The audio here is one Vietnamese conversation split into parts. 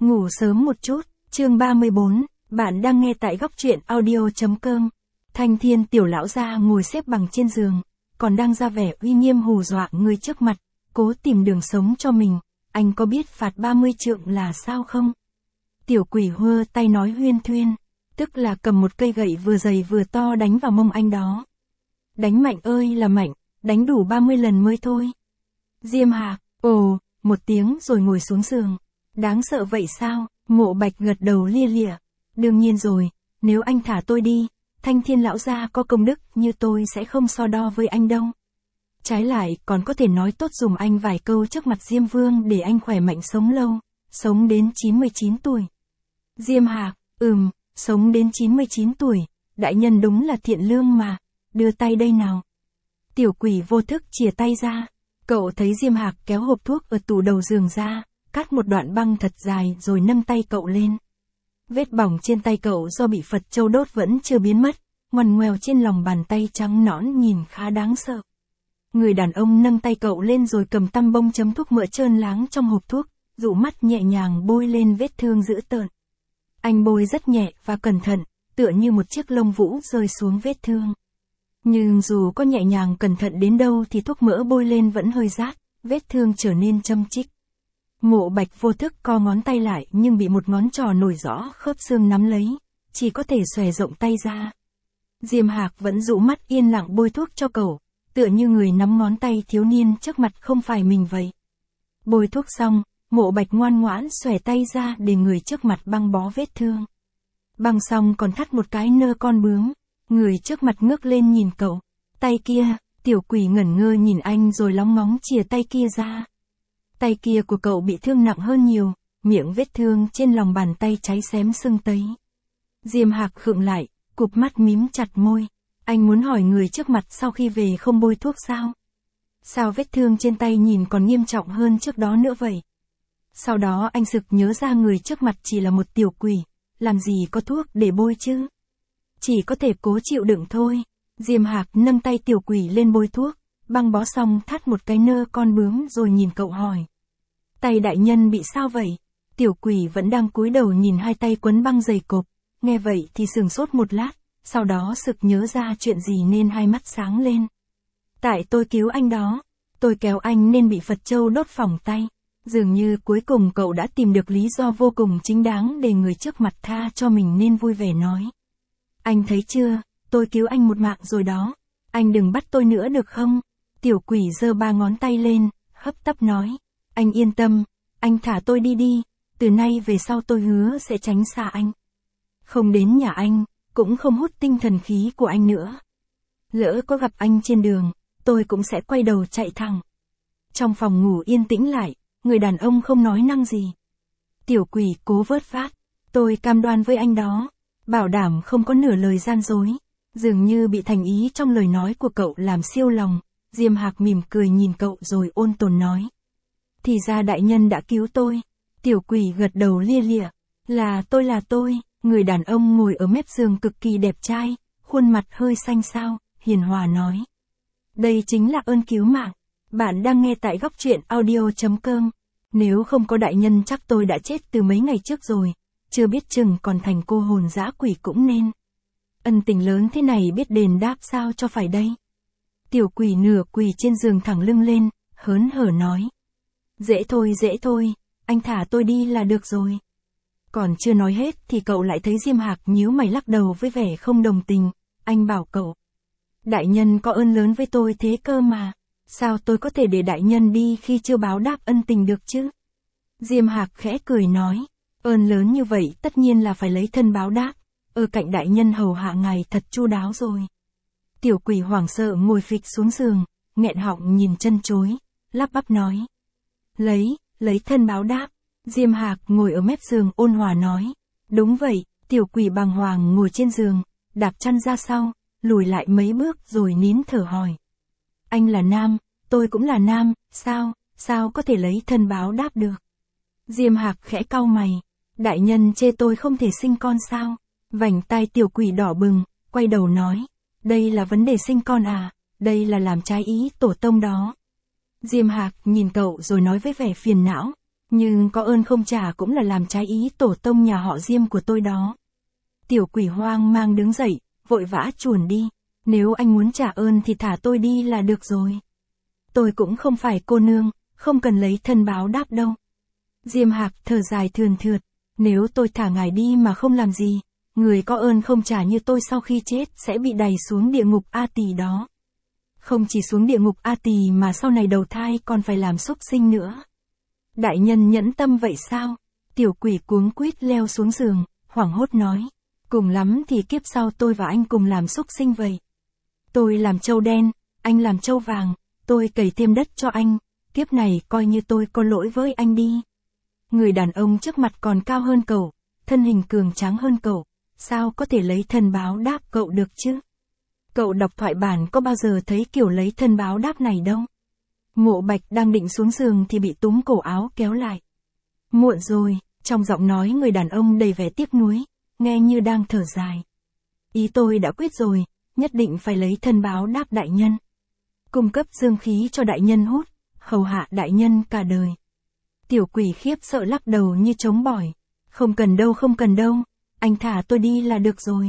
Ngủ sớm một chút, chương 34, bạn đang nghe tại góc truyện audio.com. Thanh Thiên tiểu lão gia ngồi xếp bằng trên giường, còn đang ra vẻ uy nghiêm hù dọa người trước mặt, cố tìm đường sống cho mình. Anh có biết phạt 30 trượng là sao không? Tiểu quỷ hơ tay nói huyên thuyên, tức là cầm một cây gậy vừa dày vừa to đánh vào mông anh đó. Đánh mạnh ơi là mạnh, đánh đủ 30 lần mới thôi. Diêm Hạc, ồ, một tiếng rồi ngồi xuống giường. Đáng sợ vậy sao? Mộ Bạch gật đầu lia lịa. Đương nhiên rồi, nếu anh thả tôi đi, Thanh Thiên lão gia có công đức như tôi sẽ không so đo với anh đâu. Trái lại còn có thể nói tốt dùm anh vài câu trước mặt Diêm Vương để anh khỏe mạnh sống lâu, sống đến 99 tuổi. Diêm Hạc, sống đến 99 tuổi, đại nhân đúng là thiện lương mà, đưa tay đây nào. Tiểu quỷ vô thức chìa tay ra, cậu thấy Diêm Hạc kéo hộp thuốc ở tủ đầu giường ra, cắt một đoạn băng thật dài rồi nâng tay cậu lên. Vết bỏng trên tay cậu do bị Phật châu đốt vẫn chưa biến mất, ngoằn ngoèo trên lòng bàn tay trắng nõn nhìn khá đáng sợ. Người đàn ông nâng tay cậu lên rồi cầm tăm bông chấm thuốc mỡ trơn láng trong hộp thuốc, dụ mắt nhẹ nhàng bôi lên vết thương dữ tợn. Anh bôi rất nhẹ và cẩn thận, tựa như một chiếc lông vũ rơi xuống vết thương. Nhưng dù có nhẹ nhàng cẩn thận đến đâu thì thuốc mỡ bôi lên vẫn hơi rát, vết thương trở nên châm chích. Mộ Bạch vô thức co ngón tay lại nhưng bị một ngón trỏ nổi rõ khớp xương nắm lấy, chỉ có thể xòe rộng tay ra. Diêm Hạc vẫn dụ mắt yên lặng bôi thuốc cho cậu, tựa như người nắm ngón tay thiếu niên trước mặt không phải mình vậy. Bôi thuốc xong, Mộ Bạch ngoan ngoãn xòe tay ra để người trước mặt băng bó vết thương. Băng xong còn thắt một cái nơ con bướm, người trước mặt ngước lên nhìn cậu. Tay kia, tiểu quỷ ngẩn ngơ nhìn anh rồi lóng ngóng chìa tay kia ra. Tay kia của cậu bị thương nặng hơn nhiều, miệng vết thương trên lòng bàn tay cháy xém sưng tấy. Diêm Hạc khựng lại, cụp mắt mím chặt môi. Anh muốn hỏi người trước mặt sau khi về không bôi thuốc sao? Sao vết thương trên tay nhìn còn nghiêm trọng hơn trước đó nữa vậy? Sau đó anh sực nhớ ra người trước mặt chỉ là một tiểu quỷ, làm gì có thuốc để bôi chứ? Chỉ có thể cố chịu đựng thôi. Diêm Hạc nâng tay tiểu quỷ lên bôi thuốc, băng bó xong thắt một cái nơ con bướm rồi nhìn cậu hỏi. Tay đại nhân bị sao vậy? Tiểu quỷ vẫn đang cúi đầu nhìn hai tay quấn băng dày cộp, nghe vậy thì sửng sốt một lát, sau đó sực nhớ ra chuyện gì nên hai mắt sáng lên. Tại tôi cứu anh đó, tôi kéo anh nên bị Phật châu đốt phỏng tay. Dường như cuối cùng cậu đã tìm được lý do vô cùng chính đáng để người trước mặt tha cho mình nên vui vẻ nói. Anh thấy chưa, tôi cứu anh một mạng rồi đó, anh đừng bắt tôi nữa được không? Tiểu quỷ giơ ba ngón tay lên, hấp tấp nói. Anh yên tâm, anh thả tôi đi đi, từ nay về sau tôi hứa sẽ tránh xa anh. Không đến nhà anh, cũng không hút tinh thần khí của anh nữa. Lỡ có gặp anh trên đường, tôi cũng sẽ quay đầu chạy thẳng. Trong phòng ngủ yên tĩnh lại, người đàn ông không nói năng gì. Tiểu quỷ cố vớt vát, tôi cam đoan với anh đó, bảo đảm không có nửa lời gian dối. Dường như bị thành ý trong lời nói của cậu làm siêu lòng, Diêm Hạc mỉm cười nhìn cậu rồi ôn tồn nói. Thì ra đại nhân đã cứu tôi. Tiểu quỷ gật đầu lia lịa. Là tôi. Người đàn ông ngồi ở mép giường cực kỳ đẹp trai, khuôn mặt hơi xanh xao, hiền hòa nói. Đây chính là ơn cứu mạng. Bạn đang nghe tại góc truyện audio.com. Nếu không có đại nhân chắc tôi đã chết từ mấy ngày trước rồi, chưa biết chừng còn thành cô hồn dã quỷ cũng nên. Ân tình lớn thế này biết đền đáp sao cho phải đây. Tiểu quỷ nửa quỳ trên giường thẳng lưng lên, hớn hở nói. Dễ thôi, anh thả tôi đi là được rồi. Còn chưa nói hết thì cậu lại thấy Diêm Hạc nhíu mày lắc đầu với vẻ không đồng tình. Anh bảo cậu. Đại nhân có ơn lớn với tôi thế cơ mà. Sao tôi có thể để đại nhân đi khi chưa báo đáp ân tình được chứ? Diêm Hạc khẽ cười nói. Ơn lớn như vậy tất nhiên là phải lấy thân báo đáp. Ở cạnh đại nhân hầu hạ ngài thật chu đáo rồi. Tiểu quỷ hoảng sợ ngồi phịch xuống giường, nghẹn họng nhìn chân chối, lắp bắp nói. Lấy thân báo đáp. Diêm Hạc ngồi ở mép giường ôn hòa nói. Đúng vậy, tiểu quỷ bàng hoàng ngồi trên giường, đạp chăn ra sau, lùi lại mấy bước rồi nín thở hỏi. Anh là nam, tôi cũng là nam, sao có thể lấy thân báo đáp được? Diêm Hạc khẽ cau mày. Đại nhân chê tôi không thể sinh con sao? Vành tai tiểu quỷ đỏ bừng, quay đầu nói. Đây là vấn đề sinh con à, đây là làm trái ý tổ tông đó. Diêm Hạc nhìn cậu rồi nói với vẻ phiền não. Nhưng có ơn không trả cũng là làm trái ý tổ tông nhà họ Diêm của tôi đó. Tiểu quỷ hoang mang đứng dậy, vội vã chuồn đi. Nếu anh muốn trả ơn thì thả tôi đi là được rồi. Tôi cũng không phải cô nương, không cần lấy thân báo đáp đâu. Diêm Hạc thở dài thườn thượt, nếu tôi thả ngài đi mà không làm gì, người có ơn không trả như tôi sau khi chết sẽ bị đày xuống địa ngục A Tỳ đó. Không chỉ xuống địa ngục A Tỳ mà sau này đầu thai còn phải làm súc sinh nữa. Đại nhân nhẫn tâm vậy sao? Tiểu quỷ cuống quýt leo xuống giường, hoảng hốt nói. Cùng lắm thì kiếp sau tôi và anh cùng làm súc sinh vậy. Tôi làm trâu đen, anh làm trâu vàng, tôi cày thêm đất cho anh, kiếp này coi như tôi có lỗi với anh đi. Người đàn ông trước mặt còn cao hơn cậu, thân hình cường tráng hơn cậu, sao có thể lấy thân báo đáp cậu được chứ? Cậu đọc thoại bản có bao giờ thấy kiểu lấy thân báo đáp này đâu? Mộ Bạch đang định xuống giường thì bị túm cổ áo kéo lại. Muộn rồi, trong giọng nói người đàn ông đầy vẻ tiếc nuối, nghe như đang thở dài. Ý tôi đã quyết rồi, nhất định phải lấy thân báo đáp đại nhân. Cung cấp dương khí cho đại nhân hút, hầu hạ đại nhân cả đời. Tiểu quỷ khiếp sợ lắc đầu như trống bỏi. Không cần đâu, anh thả tôi đi là được rồi.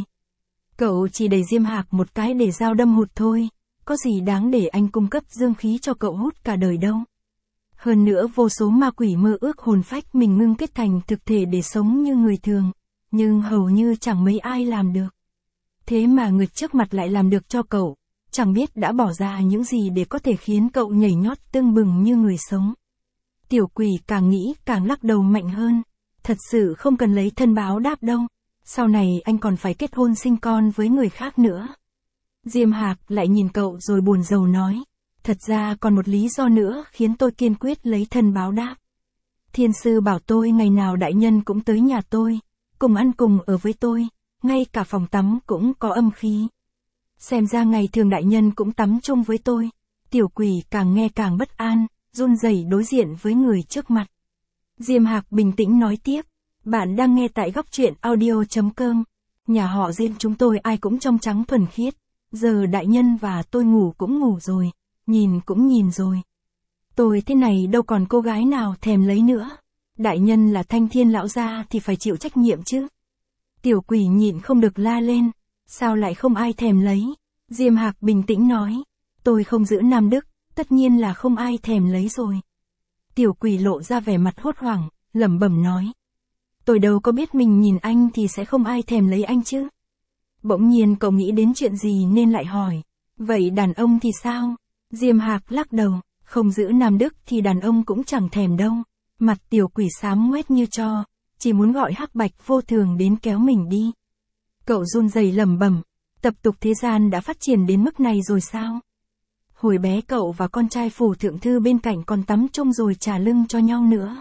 Cậu chỉ đẩy Diêm Hạc một cái để dao đâm hụt thôi, có gì đáng để anh cung cấp dương khí cho cậu hút cả đời đâu. Hơn nữa vô số ma quỷ mơ ước hồn phách mình ngưng kết thành thực thể để sống như người thường, nhưng hầu như chẳng mấy ai làm được. Thế mà người trước mặt lại làm được cho cậu, chẳng biết đã bỏ ra những gì để có thể khiến cậu nhảy nhót tưng bừng như người sống. Tiểu quỷ càng nghĩ càng lắc đầu mạnh hơn, thật sự không cần lấy thân báo đáp đâu, sau này anh còn phải kết hôn sinh con với người khác nữa. Diêm Hạc lại nhìn cậu rồi buồn rầu nói, thật ra còn một lý do nữa khiến tôi kiên quyết lấy thân báo đáp. Thiên sư bảo tôi ngày nào đại nhân cũng tới nhà tôi, cùng ăn cùng ở với tôi, ngay cả phòng tắm cũng có âm khí. Xem ra ngày thường đại nhân cũng tắm chung với tôi. Tiểu quỷ càng nghe càng bất an, run rẩy đối diện với người trước mặt. Diêm Hạc bình tĩnh nói tiếp, bạn đang nghe tại góc truyện audio.com. Nhà họ Diêm chúng tôi ai cũng trong trắng thuần khiết, giờ đại nhân và tôi ngủ cũng ngủ rồi, nhìn cũng nhìn rồi. Tôi thế này đâu còn cô gái nào thèm lấy nữa. Đại nhân là Thanh Thiên lão gia thì phải chịu trách nhiệm chứ. Tiểu quỷ nhịn không được la lên, sao lại không ai thèm lấy? Diêm Hạc bình tĩnh nói, tôi không giữ nam đức, tất nhiên là không ai thèm lấy rồi. Tiểu quỷ lộ ra vẻ mặt hốt hoảng, lẩm bẩm nói, tôi đâu có biết mình nhìn anh thì sẽ không ai thèm lấy anh chứ. Bỗng nhiên cậu nghĩ đến chuyện gì nên lại hỏi, vậy đàn ông thì sao? Diêm Hạc lắc đầu, không giữ nam đức thì đàn ông cũng chẳng thèm đâu. Mặt tiểu quỷ xám ngoét như tro, chỉ muốn gọi Hắc Bạch vô thường đến kéo mình đi. Cậu run rẩy lẩm bẩm, tập tục thế gian đã phát triển đến mức này rồi sao? Hồi bé cậu và con trai phủ thượng thư bên cạnh còn tắm chung rồi trả lưng cho nhau nữa.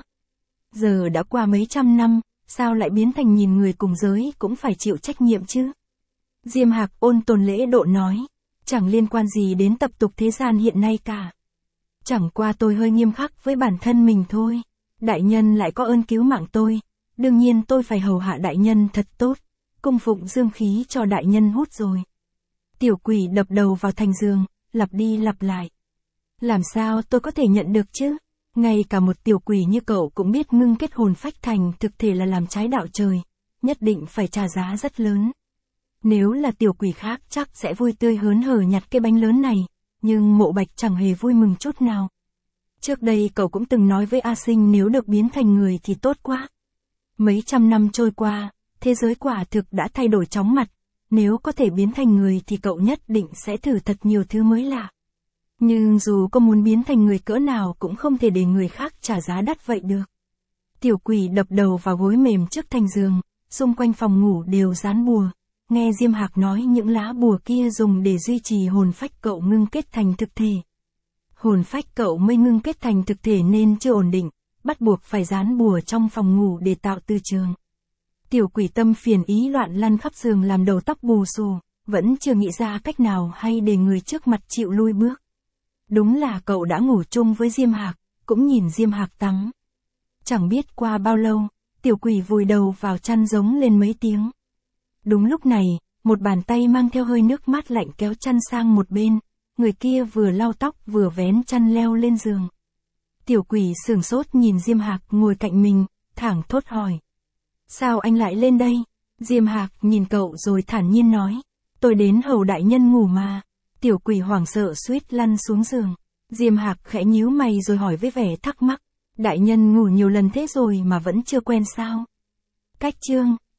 Giờ đã qua mấy trăm năm, sao lại biến thành nhìn người cùng giới cũng phải chịu trách nhiệm chứ? Diêm Hạc ôn tồn lễ độ nói, chẳng liên quan gì đến tập tục thế gian hiện nay cả. Chẳng qua tôi hơi nghiêm khắc với bản thân mình thôi. Đại nhân lại có ơn cứu mạng tôi, đương nhiên tôi phải hầu hạ đại nhân thật tốt, cung phụng dương khí cho đại nhân hút rồi. Tiểu quỷ đập đầu vào thành giường, lặp đi lặp lại. Làm sao tôi có thể nhận được chứ? Ngay cả một tiểu quỷ như cậu cũng biết ngưng kết hồn phách thành thực thể là làm trái đạo trời, nhất định phải trả giá rất lớn. Nếu là tiểu quỷ khác chắc sẽ vui tươi hớn hở nhặt cái bánh lớn này, nhưng Mộ Bạch chẳng hề vui mừng chút nào. Trước đây cậu cũng từng nói với A Sinh nếu được biến thành người thì tốt quá. Mấy trăm năm trôi qua, thế giới quả thực đã thay đổi chóng mặt, nếu có thể biến thành người thì cậu nhất định sẽ thử thật nhiều thứ mới lạ. Nhưng dù có muốn biến thành người cỡ nào cũng không thể để người khác trả giá đắt vậy được. Tiểu quỷ đập đầu vào gối mềm trước thành giường, xung quanh phòng ngủ đều dán bùa. Nghe Diêm Hạc nói những lá bùa kia dùng để duy trì hồn phách cậu ngưng kết thành thực thể. Hồn phách cậu mới ngưng kết thành thực thể nên chưa ổn định, bắt buộc phải dán bùa trong phòng ngủ để tạo từ trường. Tiểu quỷ tâm phiền ý loạn lăn khắp giường làm đầu tóc bù xù, vẫn chưa nghĩ ra cách nào hay để người trước mặt chịu lui bước. Đúng là cậu đã ngủ chung với Diêm Hạc, cũng nhìn Diêm Hạc tắm. Chẳng biết qua bao lâu, tiểu quỷ vùi đầu vào chăn giống lên mấy tiếng. Đúng lúc này, một bàn tay mang theo hơi nước mát lạnh kéo chăn sang một bên, người kia vừa lau tóc vừa vén chăn leo lên giường. Tiểu quỷ sửng sốt nhìn Diêm Hạc ngồi cạnh mình, thảng thốt hỏi. Sao anh lại lên đây? Diêm Hạc nhìn cậu rồi thản nhiên nói. Tôi đến hầu đại nhân ngủ mà. Tiểu quỷ hoảng sợ suýt lăn xuống giường. Diêm Hạc khẽ nhíu mày rồi hỏi với vẻ thắc mắc. Đại nhân ngủ nhiều lần thế rồi mà vẫn chưa quen sao? Cách chương